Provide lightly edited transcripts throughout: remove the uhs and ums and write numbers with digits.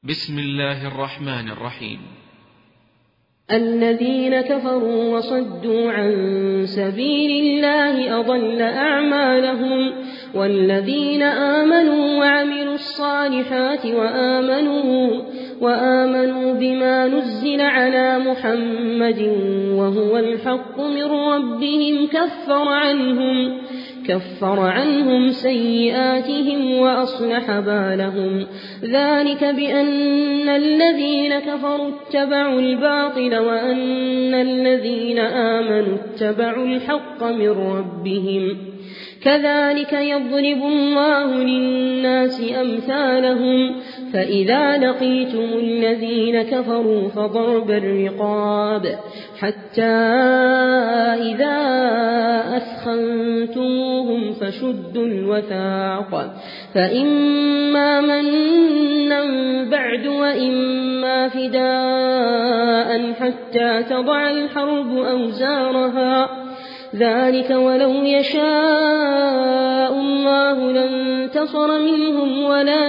بسم الله الرحمن الرحيم. الذين كفروا وصدوا عن سبيل الله أضل أعمالهم، والذين آمنوا وعملوا الصالحات وآمنوا بما نزل على محمد وهو الحق من ربهم كفر عنهم سيئاتهم وأصلح بالهم. ذلك بأن الذين كفروا اتبعوا الباطل وأن الذين آمنوا اتبعوا الحق من ربهم. كذلك يضرب الله للناس أمثالهم. فإذا لقيتم الذين كفروا فضرب الرقاب حتى إذا أثخنتموهم فشدوا الوثاق، فإما منا بعد وإما فداء حتى تضع الحرب أوزارها. ذلك ولو يشاء الله لانتصر منهم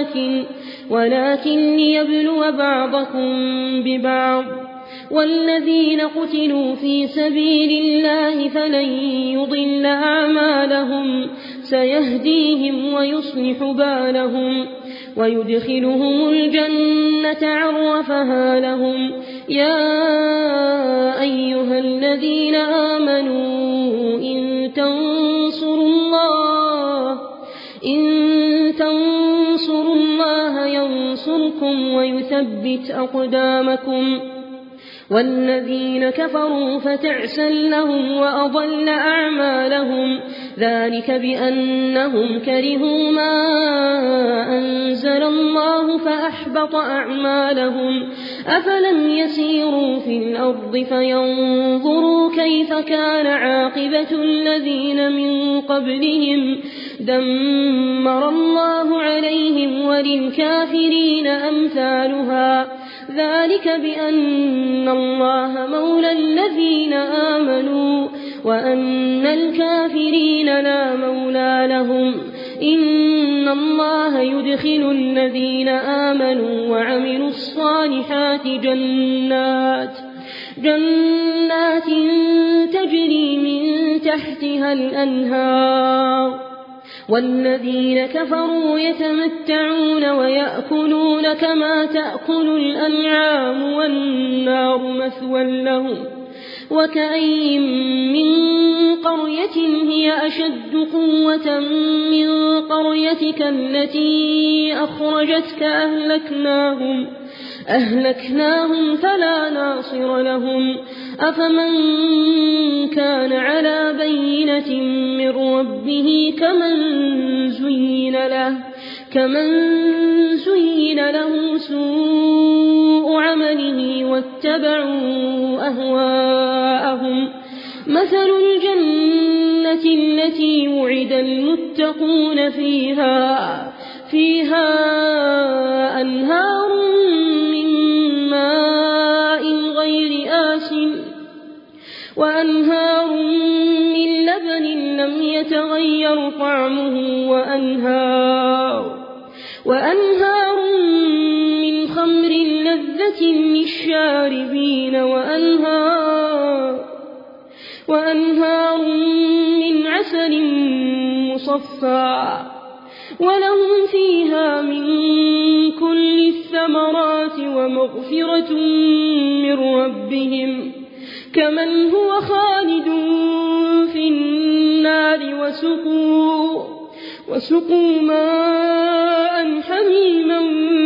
ولكن ليبلو بعضكم ببعض. والذين قتلوا في سبيل الله فلن يضل أعمالهم، سيهديهم ويصلح بالهم ويدخلهم الجنة عرفها لهم. يا أيها الذين آمنوا إن تنصروا الله ينصركم ويثبت أقدامكم. والذين كفروا فتعسا لهم وأضل أعمالهم. ذلك بأنهم كرهوا ما أنزل الله فأحبط أعمالهم. أفلم يسيروا في الأرض فينظروا كيف كان عاقبة الذين من قبلهم دمر الله عليهم وللكافرين أمثالها. ذلك بأن الله مولى الذين آمنوا وأن الكافرين لا مولى لهم. إن الله يدخل الذين آمنوا وعملوا الصالحات جنات تجري من تحتها الأنهار. والذين كفروا يتمتعون ويأكلون كما تأكل الأنعام والنار مثوى لهم. وكأين من قرية هي أشد قوة من قريتك التي أخرجتك أهلكناهم فلا ناصر لهم. أفمن كان على بينة من ربه كمن زين له سوء عمله واتبعوا أهواءهم. مثل الجنة التي وعد المتقون فيها أنهار من ماء غير آسن وأنهار من لبن لم يتغير طعمه وأنهار من خمر لذة للشاربين وأنهار من عسل مصفى ولهم فيها من كل الثمرات ومغفرة من ربهم كمن هو خالد في النار وسقوا ماء حميما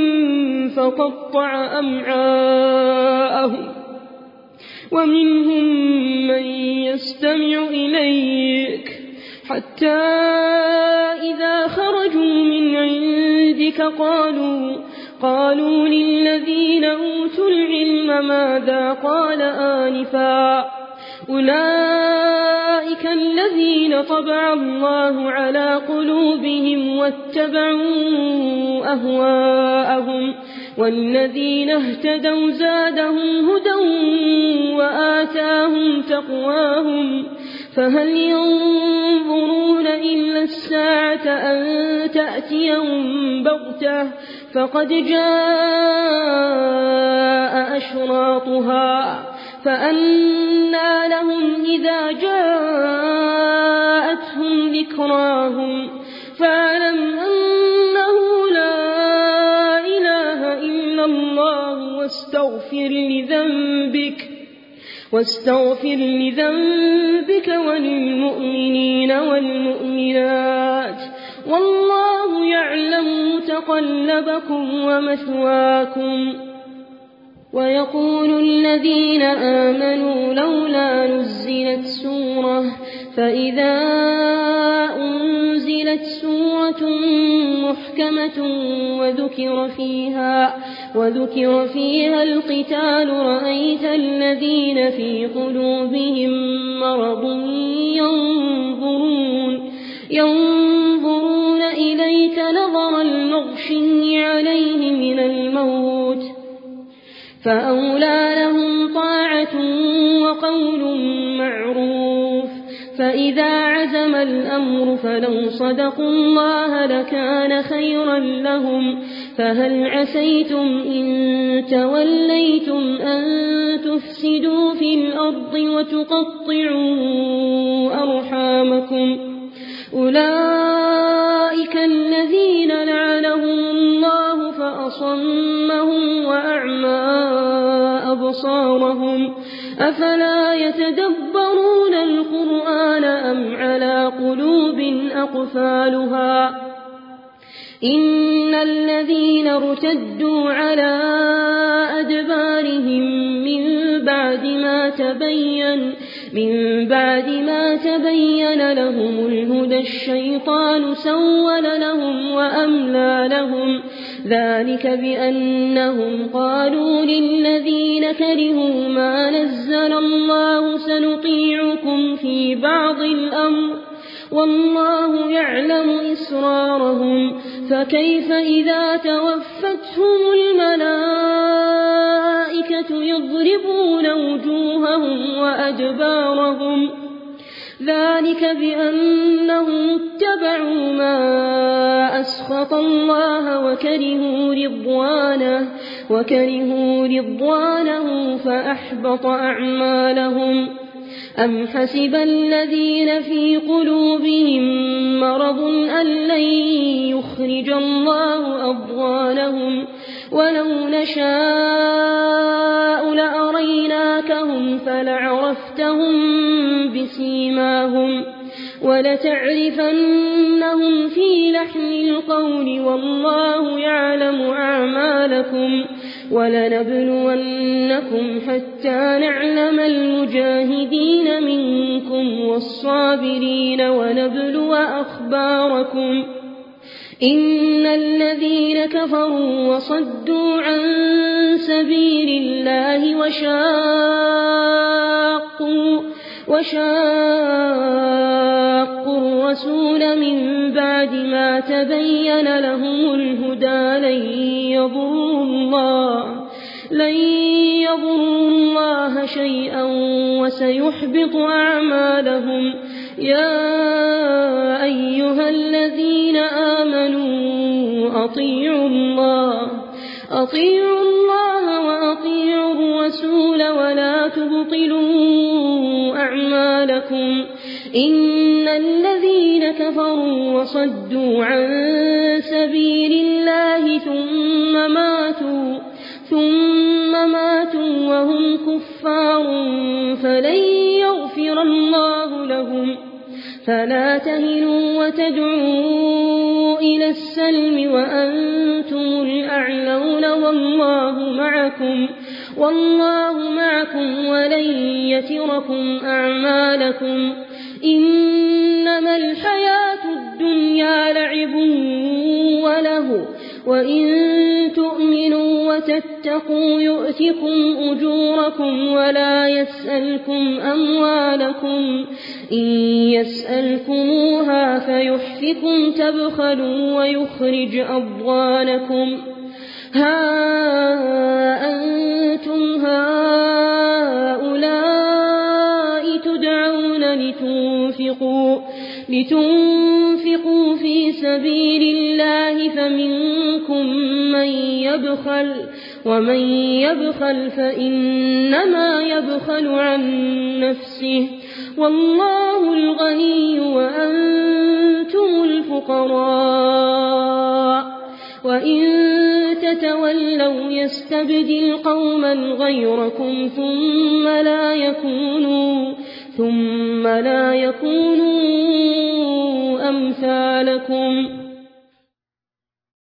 فقطع أمعاءهم. ومنهم من يستمع إليك حتى إذا خرجوا من عندك قالوا للذين أوتوا العلم ماذا قال آنفا أولئك الذين طبع الله على قلوبهم واتبعوا أهواءهم والذين اهتدوا زادهم هدى وآتاهم تقواهم فهل ينظرون إلا الساعة أن تأتيهم بغتة فقد جاء أشراطها فأنى لهم إذا جاءتهم ذكراهم فاعلم أنه لا إله إلا الله واستغفر لذنبك وللمؤمنين والمؤمنات والله يعلم متقلبكم ومثواكم. ويقول الذين آمنوا لولا نزلت سورة فإذا أنزلت سورة محكمة وذكر فيها القتال رأيت الذين في قلوبهم مرض ينظرون إليك نظر المغشي عليه من الموت فأولى لهم طاعة وقول معروف فإذا عزم الأمر فلو صدقوا الله لكان خيرا لهم فهل عسيتم إن توليتم أن تفسدوا في الأرض وتقطعوا أرحامكم أولئك الذين لعنهم الله فأصمهم وأعمى أبصارهم أفلا يتدبرون القرآن أم على قلوب أقفالها إن الذين ارتدوا على أدبارهم من بعد ما تبين لهم الهدى الشيطان سول لهم وأملى لهم ذلك بأنهم قالوا للذين كرهوا ما نزل الله سنطيعكم في بعض الأمر والله يعلم إسرارهم فكيف إذا توفتهم الملائكة يضربون وجوههم وأدبارهم ذلك بأنهم اتبعوا ما أسخط الله وكرهوا رضوانه فأحبط أعمالهم أم حسب الذين في قلوبهم مرض أن لن يخرج الله أضغانهم ولو نشاء لأريناكهم فلعرفتهم بسيماهم ولتعرفنهم في لحن القول والله يعلم أعمالكم ولنبلونكم حتى نعلم المجاهدين منكم والصابرين ونبلو أخباركم إن الذين كفروا وصدوا عن سبيل الله وشاقوا الرسول من بعد ما تبين لهم الهدى لن يضروا الله شيئا وسيحبط أعمالهم يا أيها الذين آمنوا أطيعوا الله وأطيعوا الرسول ولا تبطلوا أعمالكم إن الذين كفروا وصدوا عن سبيل الله ثم ماتوا وهم كفار فلن يغفر الله لهم فلا تهنوا وتدعوا إلى السلم وأنتم الأعلون والله معكم ولن يتركم أعمالكم إنما الحياة الدنيا لعب وله وإن تؤمنوا وتتقوا يؤتكم أجوركم ولا يسألكم أموالكم إن يسألكموها فيحفكم تبخلوا ويخرج أضغانكم ها أنتم هؤلاء تدعون لتنفقوا في سبيل الله فمنكم من يبخل ومن يبخل فإنما يبخل عن نفسه والله الغني وأنتم الفقراء وإن تتولوا يستبدل قوما غيركم ثم لا يكونوا أمثالكم